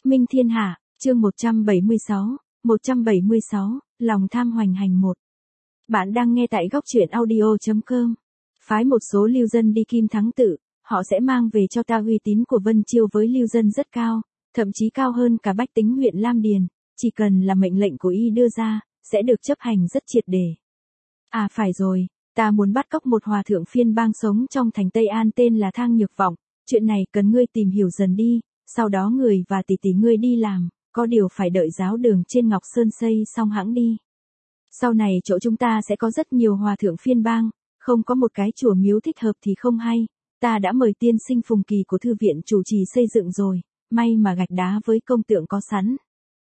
Minh thiên hạ, chương 176, lòng tham hoành hành 1. Bạn đang nghe tại góc truyện audio.com. Phái một số lưu dân đi Kim Thắng Tự, họ sẽ mang về cho ta uy tín của Vân Chiêu với lưu dân rất cao, thậm chí cao hơn cả bách tính huyện Lam Điền, chỉ cần là mệnh lệnh của y đưa ra, sẽ được chấp hành rất triệt để. À phải rồi, ta muốn bắt cóc một hòa thượng phiên bang sống trong thành Tây An tên là Thang Nhược Vọng, chuyện này cần ngươi tìm hiểu dần đi, sau đó người và tỷ tỷ ngươi đi làm, có điều phải đợi giáo đường trên Ngọc Sơn xây xong hãng đi. Sau này chỗ chúng ta sẽ có rất nhiều hòa thượng phiên bang, không có một cái chùa miếu thích hợp thì không hay, ta đã mời tiên sinh Phùng Kỳ của thư viện chủ trì xây dựng rồi, may mà gạch đá với công tượng có sẵn.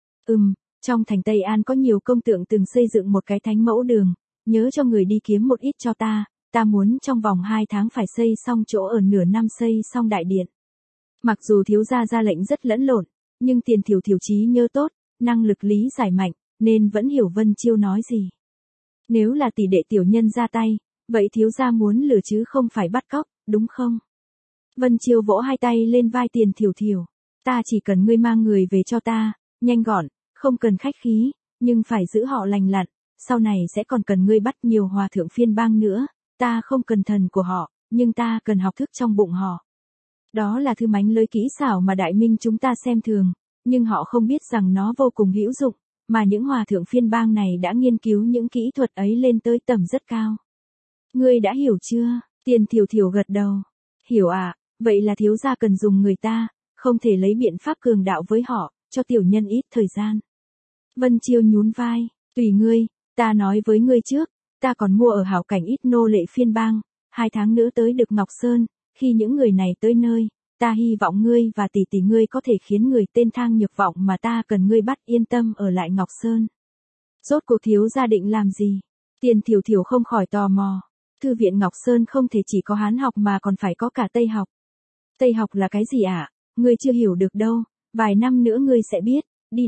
Trong thành Tây An có nhiều công tượng từng xây dựng một cái thánh mẫu đường, nhớ cho người đi kiếm một ít cho ta muốn trong vòng 2 tháng phải xây xong chỗ ở nửa năm xây xong đại điện. Mặc dù thiếu gia ra lệnh rất lẫn lộn, nhưng Tiền Thiểu Thiểu trí nhớ tốt, năng lực lý giải mạnh, nên vẫn hiểu Vân Chiêu nói gì. Nếu là tỷ đệ tiểu nhân ra tay, vậy thiếu gia muốn lừa chứ không phải bắt cóc, đúng không? Vân Chiêu vỗ hai tay lên vai Tiền Thiểu Thiểu, ta chỉ cần ngươi mang người về cho ta, nhanh gọn, không cần khách khí, nhưng phải giữ họ lành lặn, sau này sẽ còn cần ngươi bắt nhiều hòa thượng phiên bang nữa, ta không cần thần của họ, nhưng ta cần học thức trong bụng họ. Đó là thứ mánh lới kỹ xảo mà đại minh chúng ta xem thường, nhưng họ không biết rằng nó vô cùng hữu dụng, mà những hòa thượng phiên bang này đã nghiên cứu những kỹ thuật ấy lên tới tầm rất cao. Ngươi đã hiểu chưa? Tiền Thiểu Thiểu gật đầu. Hiểu ạ, vậy là thiếu gia cần dùng người ta, không thể lấy biện pháp cường đạo với họ, cho tiểu nhân ít thời gian. Vân Chiêu nhún vai, tùy ngươi, ta nói với ngươi trước, ta còn mua ở hảo cảnh ít nô lệ phiên bang, 2 tháng nữa tới được Ngọc Sơn, khi những người này tới nơi, ta hy vọng ngươi và tỷ tỷ ngươi có thể khiến người tên Thang Nhược Vọng mà ta cần ngươi bắt yên tâm ở lại Ngọc Sơn. Rốt cuộc thiếu gia định làm gì? Tiền Thiểu Thiểu không khỏi tò mò. Thư viện Ngọc Sơn không thể chỉ có Hán học mà còn phải có cả Tây học. Tây học là cái gì ạ? Ngươi chưa hiểu được đâu, vài năm nữa ngươi sẽ biết,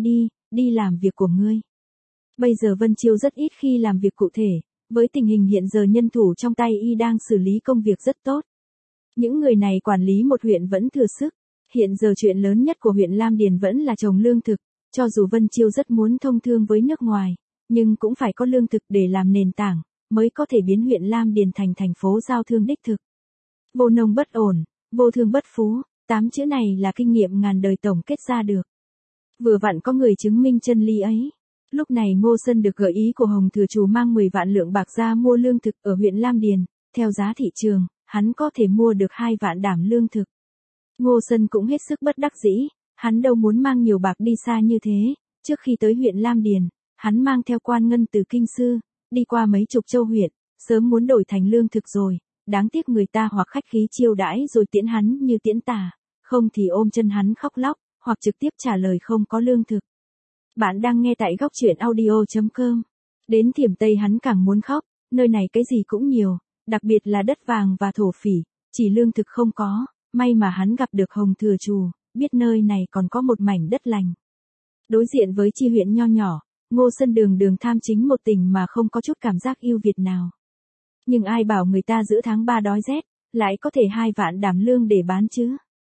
đi làm việc của ngươi. Bây giờ Vân Chiêu rất ít khi làm việc cụ thể, với tình hình hiện giờ nhân thủ trong tay y đang xử lý công việc rất tốt. Những người này quản lý một huyện vẫn thừa sức, hiện giờ chuyện lớn nhất của huyện Lam Điền vẫn là trồng lương thực, cho dù Vân Chiêu rất muốn thông thương với nước ngoài, nhưng cũng phải có lương thực để làm nền tảng, mới có thể biến huyện Lam Điền thành thành phố giao thương đích thực. Vô nông bất ổn, vô thương bất phú, 8 chữ này là kinh nghiệm ngàn đời tổng kết ra được. Vừa vặn có người chứng minh chân lý ấy. Lúc này Ngô Sân được gợi ý của Hồng Thừa Chủ mang 10 vạn lượng bạc ra mua lương thực ở huyện Lam Điền, theo giá thị trường, hắn có thể mua được 2 vạn đảm lương thực. Ngô Sân cũng hết sức bất đắc dĩ, hắn đâu muốn mang nhiều bạc đi xa như thế, trước khi tới huyện Lam Điền, hắn mang theo quan ngân từ Kinh Sư, đi qua mấy chục châu huyện, sớm muốn đổi thành lương thực rồi, đáng tiếc người ta hoặc khách khí chiêu đãi rồi tiễn hắn như tiễn tà, không thì ôm chân hắn khóc lóc, hoặc trực tiếp trả lời không có lương thực. Bạn đang nghe tại góc truyện audio.com. Đến Thiểm Tây hắn càng muốn khóc, nơi này cái gì cũng nhiều, đặc biệt là đất vàng và thổ phỉ, chỉ lương thực không có, may mà hắn gặp được Hồng Thừa Chủ, biết nơi này còn có một mảnh đất lành. Đối diện với chi huyện nho nhỏ, Ngô Sân đường đường tham chính một tình mà không có chút cảm giác yêu Việt nào. Nhưng ai bảo người ta giữa tháng 3 đói rét, lại có thể 2 vạn đảm lương để bán chứ?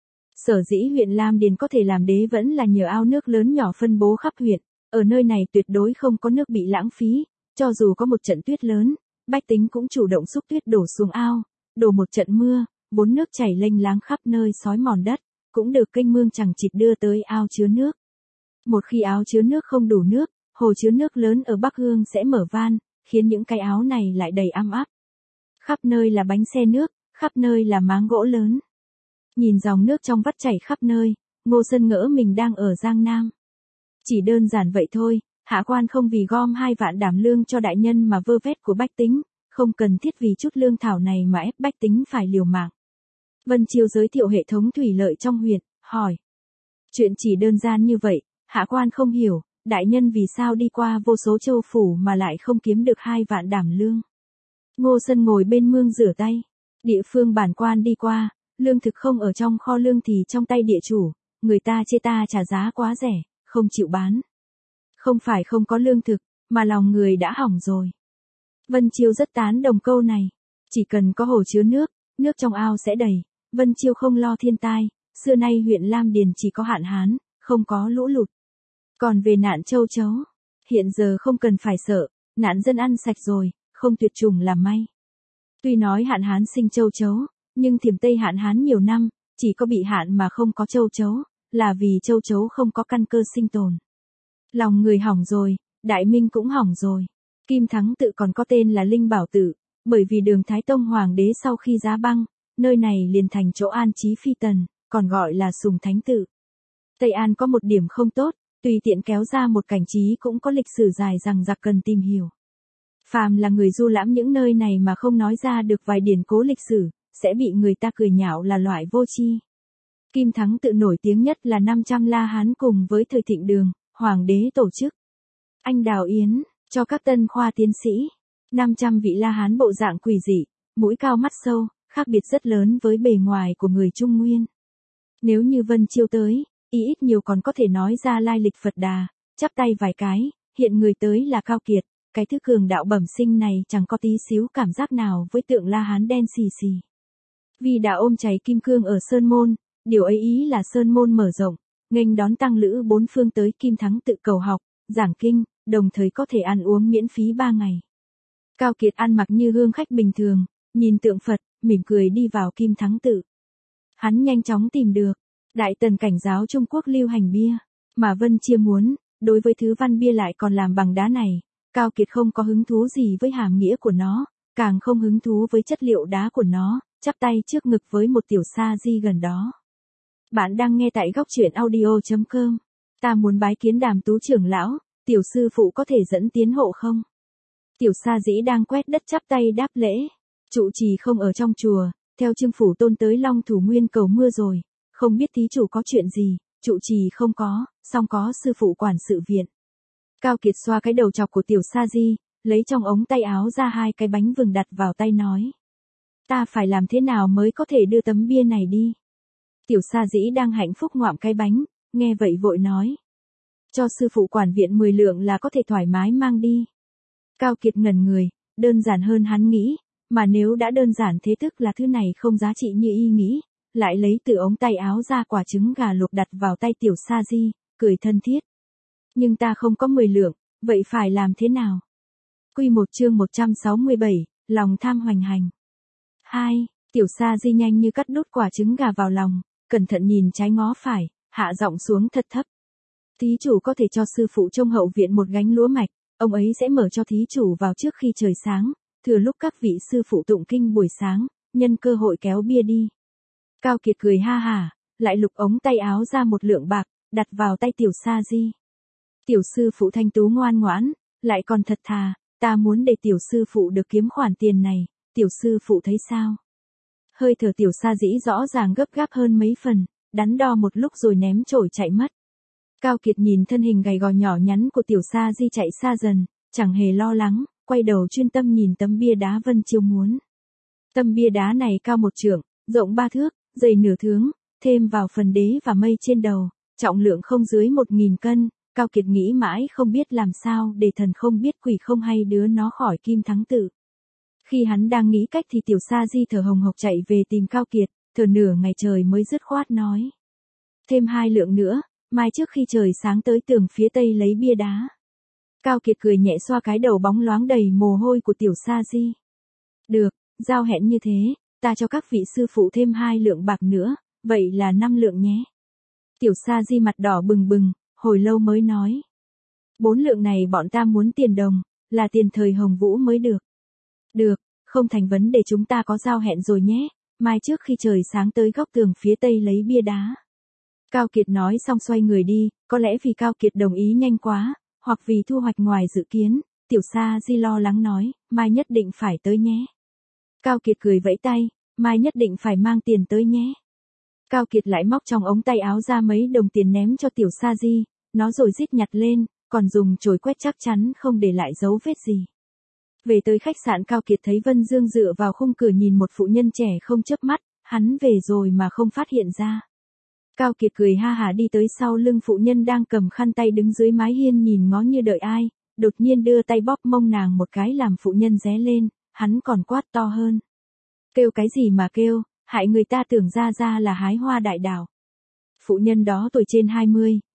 Sở dĩ huyện Lam Điền có thể làm đế vẫn là nhờ ao nước lớn nhỏ phân bố khắp huyện, ở nơi này tuyệt đối không có nước bị lãng phí, cho dù có một trận tuyết lớn, bách tính cũng chủ động xúc tuyết đổ xuống ao, đổ một trận mưa, 4 nước chảy lênh láng khắp nơi xói mòn đất, cũng được kênh mương chẳng chịt đưa tới ao chứa nước. Một khi áo chứa nước không đủ nước, hồ chứa nước lớn ở Bắc Hương sẽ mở van, khiến những cái áo này lại đầy am ắp. Khắp nơi là bánh xe nước, khắp nơi là máng gỗ lớn. Nhìn dòng nước trong vắt chảy khắp nơi, Ngô Sân ngỡ mình đang ở Giang Nam. Chỉ đơn giản vậy thôi, hạ quan không vì gom 2 vạn đảm lương cho đại nhân mà vơ vét của bách tính, không cần thiết vì chút lương thảo này mà ép bách tính phải liều mạng. Vân Chiêu giới thiệu hệ thống thủy lợi trong huyện, hỏi. Chuyện chỉ đơn giản như vậy, hạ quan không hiểu, đại nhân vì sao đi qua vô số châu phủ mà lại không kiếm được 2 vạn đảm lương. Ngô Sân ngồi bên mương rửa tay, địa phương bản quan đi qua, lương thực không ở trong kho lương thì trong tay địa chủ, người ta chê ta trả giá quá rẻ, không chịu bán. Không phải không có lương thực, mà lòng người đã hỏng rồi. Vân Chiêu rất tán đồng câu này, chỉ cần có hồ chứa nước, nước trong ao sẽ đầy, Vân Chiêu không lo thiên tai, xưa nay huyện Lam Điền chỉ có hạn hán, không có lũ lụt. Còn về nạn châu chấu, hiện giờ không cần phải sợ, nạn dân ăn sạch rồi, không tuyệt chủng là may. Tuy nói hạn hán sinh châu chấu, nhưng Thiểm Tây hạn hán nhiều năm, chỉ có bị hạn mà không có châu chấu, là vì châu chấu không có căn cơ sinh tồn. Lòng người hỏng rồi, Đại Minh cũng hỏng rồi. Kim Thắng Tự còn có tên là Linh Bảo Tự, bởi vì Đường Thái Tông Hoàng đế sau khi giá băng, nơi này liền thành chỗ an trí phi tần, còn gọi là Sùng Thánh Tự. Tây An có một điểm không tốt, tùy tiện kéo ra một cảnh trí cũng có lịch sử dài rằng giặc cần tìm hiểu. Phàm là người du lãm những nơi này mà không nói ra được vài điển cố lịch sử, sẽ bị người ta cười nhạo là loại vô tri. Kim Thắng Tự nổi tiếng nhất là 500 La Hán cùng với thời Thịnh Đường, Hoàng đế tổ chức. Anh đào yến, cho các tân khoa tiến sĩ. 500 vị La Hán bộ dạng quỷ dị, mũi cao mắt sâu, khác biệt rất lớn với bề ngoài của người Trung Nguyên. Nếu như Vân Chiêu tới, ít nhiều còn có thể nói ra lai lịch Phật Đà, chắp tay vài cái, hiện người tới là Cao Kiệt, cái thứ cường đạo bẩm sinh này chẳng có tí xíu cảm giác nào với tượng La Hán đen xì xì. Vì đã ôm cháy kim cương ở Sơn Môn, điều ấy ý là Sơn Môn mở rộng, nghênh đón tăng lữ bốn phương tới Kim Thắng Tự cầu học, giảng kinh, đồng thời có thể ăn uống miễn phí 3 ngày. Cao Kiệt ăn mặc như hương khách bình thường, nhìn tượng Phật, mỉm cười đi vào Kim Thắng Tự. Hắn nhanh chóng tìm được Đại Tần Cảnh giáo Trung Quốc lưu hành bia, mà Vân Chiêu muốn, đối với thứ văn bia lại còn làm bằng đá này, Cao Kiệt không có hứng thú gì với hàm nghĩa của nó, càng không hứng thú với chất liệu đá của nó, chắp tay trước ngực với một tiểu sa di gần đó. Bạn đang nghe tại góc truyện audio.com. Ta muốn bái kiến Đàm Tú trưởng lão, tiểu sư phụ có thể dẫn tiến hộ không? Tiểu sa dĩ đang quét đất chắp tay đáp lễ. Trụ trì không ở trong chùa, theo Trương Phủ Tôn tới Long Thủ Nguyên cầu mưa rồi, không biết thí chủ có chuyện gì, trụ trì không có, song có sư phụ quản sự viện. Cao Kiệt xoa cái đầu chọc của tiểu sa di, lấy trong ống tay áo ra 2 cái bánh vừng đặt vào tay nói. Ta phải làm thế nào mới có thể đưa tấm bia này đi? Tiểu sa dĩ đang hạnh phúc ngoạm cái bánh, nghe vậy vội nói. Cho sư phụ quản viện 10 lượng là có thể thoải mái mang đi. Cao Kiệt ngẩn người, đơn giản hơn hắn nghĩ, mà nếu đã đơn giản thế tức là thứ này không giá trị như y nghĩ, lại lấy từ ống tay áo ra quả trứng gà luộc đặt vào tay tiểu sa di, cười thân thiết. Nhưng ta không có 10 lượng, vậy phải làm thế nào? Quy 1 chương 167, lòng tham hoành hành. 2. Tiểu sa di nhanh như cắt đút quả trứng gà vào lòng, cẩn thận nhìn trái ngó phải, hạ giọng xuống thật thấp. Thí chủ có thể cho sư phụ trong hậu viện một gánh lúa mạch, ông ấy sẽ mở cho thí chủ vào trước khi trời sáng, thừa lúc các vị sư phụ tụng kinh buổi sáng, nhân cơ hội kéo bia đi. Cao Kiệt cười ha hả, lại lục ống tay áo ra 1 lượng bạc, đặt vào tay tiểu sa di. Tiểu sư phụ thanh tú ngoan ngoãn, lại còn thật thà, ta muốn để tiểu sư phụ được kiếm khoản tiền này, tiểu sư phụ thấy sao? Hơi thở tiểu sa dĩ rõ ràng gấp gáp hơn mấy phần, đắn đo một lúc rồi ném chổi chạy mất. Cao Kiệt nhìn thân hình gầy gò nhỏ nhắn của tiểu sa di chạy xa dần, chẳng hề lo lắng, quay đầu chuyên tâm nhìn tấm bia đá Vân Chiêu muốn. Tấm bia đá này cao 1 trượng, rộng 3 thước, dày nửa thước, thêm vào phần đế và mây trên đầu, trọng lượng không dưới 1000 cân, Cao Kiệt nghĩ mãi không biết làm sao để thần không biết quỷ không hay đứa nó khỏi Kim Thắng Tự. Khi hắn đang nghĩ cách thì tiểu sa di thở hồng hộc chạy về tìm Cao Kiệt, thở nửa ngày trời mới dứt khoát nói. Thêm 2 lượng nữa, mai trước khi trời sáng tới tường phía tây lấy bia đá. Cao Kiệt cười nhẹ xoa cái đầu bóng loáng đầy mồ hôi của tiểu sa di. Được, giao hẹn như thế, ta cho các vị sư phụ thêm 2 lượng bạc nữa, vậy là 5 lượng nhé. Tiểu sa di mặt đỏ bừng bừng, hồi lâu mới nói. 4 lượng này bọn ta muốn tiền đồng, là tiền thời Hồng Vũ mới được. Được, không thành vấn đề, chúng ta có giao hẹn rồi nhé, mai trước khi trời sáng tới góc tường phía tây lấy bia đá. Cao Kiệt nói xong xoay người đi, có lẽ vì Cao Kiệt đồng ý nhanh quá, hoặc vì thu hoạch ngoài dự kiến, tiểu sa di lo lắng nói, mai nhất định phải tới nhé. Cao Kiệt cười vẫy tay, mai nhất định phải mang tiền tới nhé. Cao Kiệt lại móc trong ống tay áo ra mấy đồng tiền ném cho tiểu sa di, nó rồi rít nhặt lên, còn dùng chổi quét chắc chắn không để lại dấu vết gì. Về tới khách sạn, Cao Kiệt thấy Vân Dương dựa vào khung cửa nhìn một phụ nhân trẻ không chớp mắt, hắn về rồi mà không phát hiện ra. Cao Kiệt cười ha hả đi tới sau lưng phụ nhân đang cầm khăn tay đứng dưới mái hiên nhìn ngó như đợi ai, đột nhiên đưa tay bóp mông nàng một cái làm phụ nhân ré lên, hắn còn quát to hơn. Kêu cái gì mà kêu, hại người ta tưởng ra là hái hoa đại đảo. Phụ nhân đó tuổi trên 20,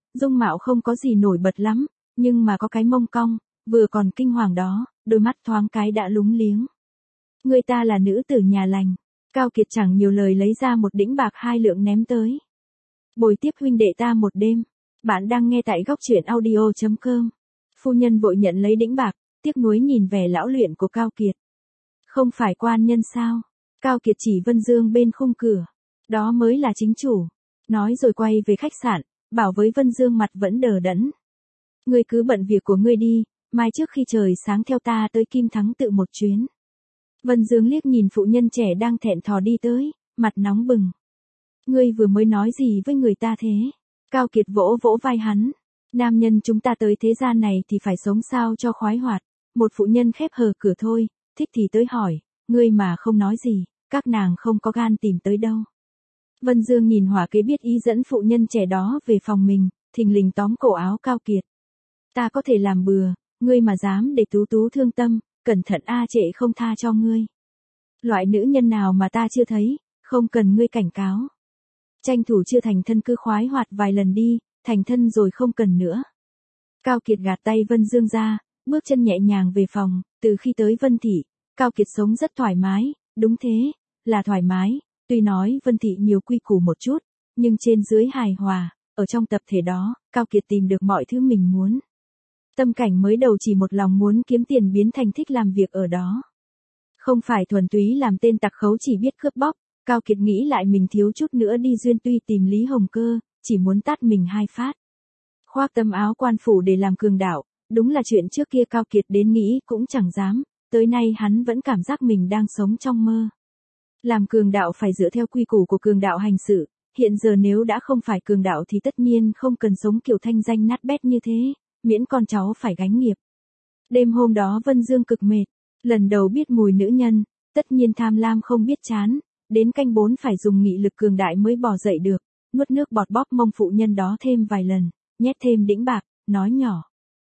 dung mạo không có gì nổi bật lắm, nhưng mà có cái mông cong, vừa còn kinh hoàng đó, đôi mắt thoáng cái đã lúng liếng. Người ta là nữ tử nhà lành. Cao Kiệt chẳng nhiều lời lấy ra một đĩnh bạc 2 lượng ném tới. Bồi tiếp huynh đệ ta một đêm. Bạn đang nghe tại góc truyện audio.com. Phu nhân vội nhận lấy đĩnh bạc, tiếc nuối nhìn vẻ lão luyện của Cao Kiệt. Không phải quan nhân sao? Cao Kiệt chỉ Vân Dương bên khung cửa. Đó mới là chính chủ. Nói rồi quay về khách sạn, bảo với Vân Dương mặt vẫn đờ đẫn. Ngươi cứ bận việc của ngươi đi, mai trước khi trời sáng theo ta tới Kim Thắng Tự một chuyến. Vân Dương liếc nhìn phụ nhân trẻ đang thẹn thò đi tới, mặt nóng bừng. Ngươi vừa mới nói gì với người ta thế? Cao Kiệt vỗ vỗ vai hắn. Nam nhân chúng ta tới thế gian này thì phải sống sao cho khoái hoạt. Một phụ nhân khép hờ cửa thôi, thích thì tới hỏi, ngươi mà không nói gì, các nàng không có gan tìm tới đâu. Vân Dương nhìn hỏa kế biết ý dẫn phụ nhân trẻ đó về phòng mình, thình lình tóm cổ áo Cao Kiệt. Ta có thể làm bừa, ngươi mà dám để tú tú thương tâm, cẩn thận a trệ không tha cho ngươi. Loại nữ nhân nào mà ta chưa thấy, không cần ngươi cảnh cáo. Tranh thủ chưa thành thân cứ khoái hoạt vài lần đi, thành thân rồi không cần nữa. Cao Kiệt gạt tay Vân Dương ra, bước chân nhẹ nhàng về phòng, từ khi tới Vân Thị, Cao Kiệt sống rất thoải mái, đúng thế, là thoải mái, tuy nói Vân Thị nhiều quy củ một chút, nhưng trên dưới hài hòa, ở trong tập thể đó, Cao Kiệt tìm được mọi thứ mình muốn. Tâm cảnh mới đầu chỉ một lòng muốn kiếm tiền biến thành thích làm việc ở đó. Không phải thuần túy làm tên tặc khấu chỉ biết cướp bóc, Cao Kiệt nghĩ lại mình thiếu chút nữa đi duyên tuy tìm Lý Hồng Cơ, chỉ muốn tát mình 2 phát. Khoác tấm áo quan phủ để làm cường đạo, đúng là chuyện trước kia Cao Kiệt đến nghĩ cũng chẳng dám, tới nay hắn vẫn cảm giác mình đang sống trong mơ. Làm cường đạo phải dựa theo quy củ của cường đạo hành sự, hiện giờ nếu đã không phải cường đạo thì tất nhiên không cần sống kiểu thanh danh nát bét như thế, miễn con cháu phải gánh nghiệp. Đêm hôm đó Vân Dương cực mệt, lần đầu biết mùi nữ nhân, tất nhiên tham lam không biết chán, đến canh 4 phải dùng nghị lực cường đại mới bò dậy được, nuốt nước bọt bóp mông phụ nhân đó thêm vài lần, nhét thêm đĩnh bạc, nói nhỏ.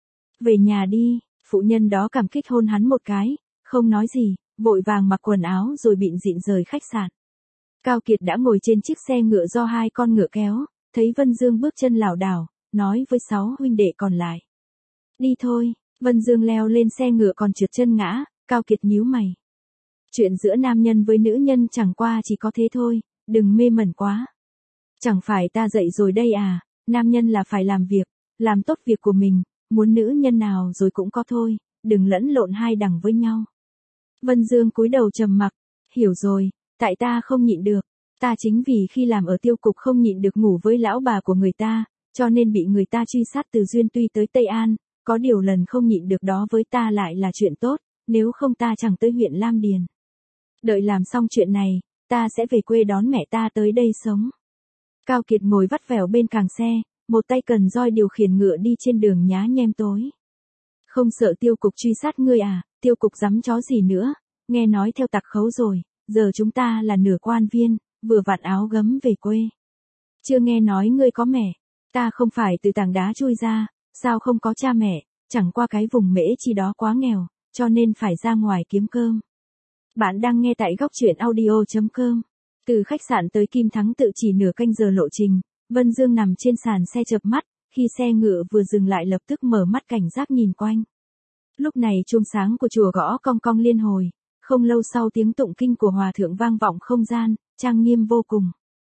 Về nhà đi, phụ nhân đó cảm kích hôn hắn một cái, không nói gì, vội vàng mặc quần áo rồi bịn rịn rời khách sạn. Cao Kiệt đã ngồi trên chiếc xe ngựa do 2 con ngựa kéo, thấy Vân Dương bước chân lảo đảo, nói với 6 huynh đệ còn lại. Đi thôi, Vân Dương leo lên xe ngựa còn trượt chân ngã, Cao Kiệt nhíu mày. Chuyện giữa nam nhân với nữ nhân chẳng qua chỉ có thế thôi, đừng mê mẩn quá. Chẳng phải ta dạy rồi đây à, nam nhân là phải làm tốt việc của mình, muốn nữ nhân nào rồi cũng có thôi, đừng lẫn lộn hai đẳng với nhau. Vân Dương cúi đầu trầm mặc, hiểu rồi, tại ta không nhịn được, ta chính vì khi làm ở tiêu cục không nhịn được ngủ với lão bà của người ta, cho nên bị người ta truy sát từ Duyên Tuy tới Tây An, có điều lần không nhịn được đó với ta lại là chuyện tốt, nếu không ta chẳng tới huyện Lam Điền. Đợi làm xong chuyện này, ta sẽ về quê đón mẹ ta tới đây sống. Cao Kiệt ngồi vắt vẻo bên càng xe, một tay cần roi điều khiển ngựa đi trên đường nhá nhem tối. Không sợ tiêu cục truy sát ngươi à, tiêu cục dám chó gì nữa, nghe nói theo tặc khấu rồi, giờ chúng ta là nửa quan viên, vừa vạt áo gấm về quê. Chưa nghe nói ngươi có mẹ, ta không phải từ tảng đá chui ra, sao không có cha mẹ, chẳng qua cái vùng Mễ Chi đó quá nghèo, cho nên phải ra ngoài kiếm cơm. Bạn đang nghe tại góc truyện audio.com. Từ khách sạn tới Kim Thắng Tự chỉ nửa canh giờ lộ trình, Vân Dương nằm trên sàn xe chợp mắt, khi xe ngựa vừa dừng lại lập tức mở mắt cảnh giác nhìn quanh. Lúc này chuông sáng của chùa gõ cong cong liên hồi, không lâu sau tiếng tụng kinh của hòa thượng vang vọng không gian, trang nghiêm vô cùng.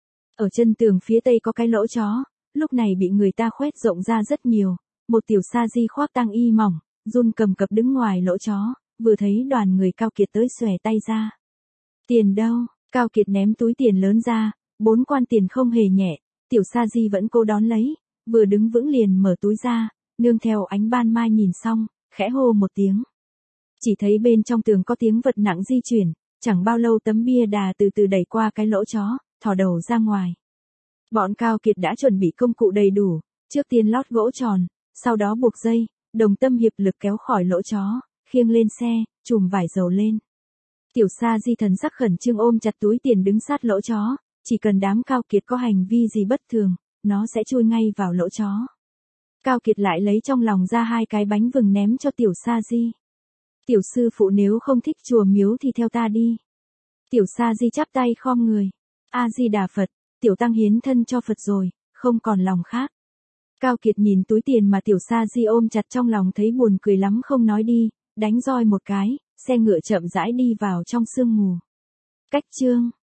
Ở chân tường phía tây có cái lỗ chó, lúc này bị người ta khoét rộng ra rất nhiều, một tiểu sa di khoác tang y mỏng, run cầm cập đứng ngoài lỗ chó, vừa thấy đoàn người Cao Kiệt tới xòe tay ra. Tiền đâu? Cao Kiệt ném túi tiền lớn ra, 4 quan tiền không hề nhẹ, tiểu sa di vẫn cố đón lấy, vừa đứng vững liền mở túi ra, nương theo ánh ban mai nhìn xong, khẽ hô một tiếng. Chỉ thấy bên trong tường có tiếng vật nặng di chuyển, chẳng bao lâu tấm bia đà từ từ đẩy qua cái lỗ chó, thò đầu ra ngoài. Bọn Cao Kiệt đã chuẩn bị công cụ đầy đủ, trước tiên lót gỗ tròn, sau đó buộc dây, đồng tâm hiệp lực kéo khỏi lỗ chó, khiêng lên xe, chùm vải dầu lên. Tiểu sa di thần sắc khẩn trương ôm chặt túi tiền đứng sát lỗ chó, chỉ cần đám Cao Kiệt có hành vi gì bất thường, nó sẽ chui ngay vào lỗ chó. Cao Kiệt lại lấy trong lòng ra 2 cái bánh vừng ném cho tiểu sa di. Tiểu sư phụ nếu không thích chùa miếu thì theo ta đi. Tiểu sa di chắp tay khom người. A Di Đà Phật, tiểu tăng hiến thân cho Phật rồi, không còn lòng khác. Cao Kiệt nhìn túi tiền mà Tiểu Sa Di ôm chặt trong lòng thấy buồn cười lắm không nói đi, đánh roi một cái, xe ngựa chậm rãi đi vào trong sương mù. Cách chương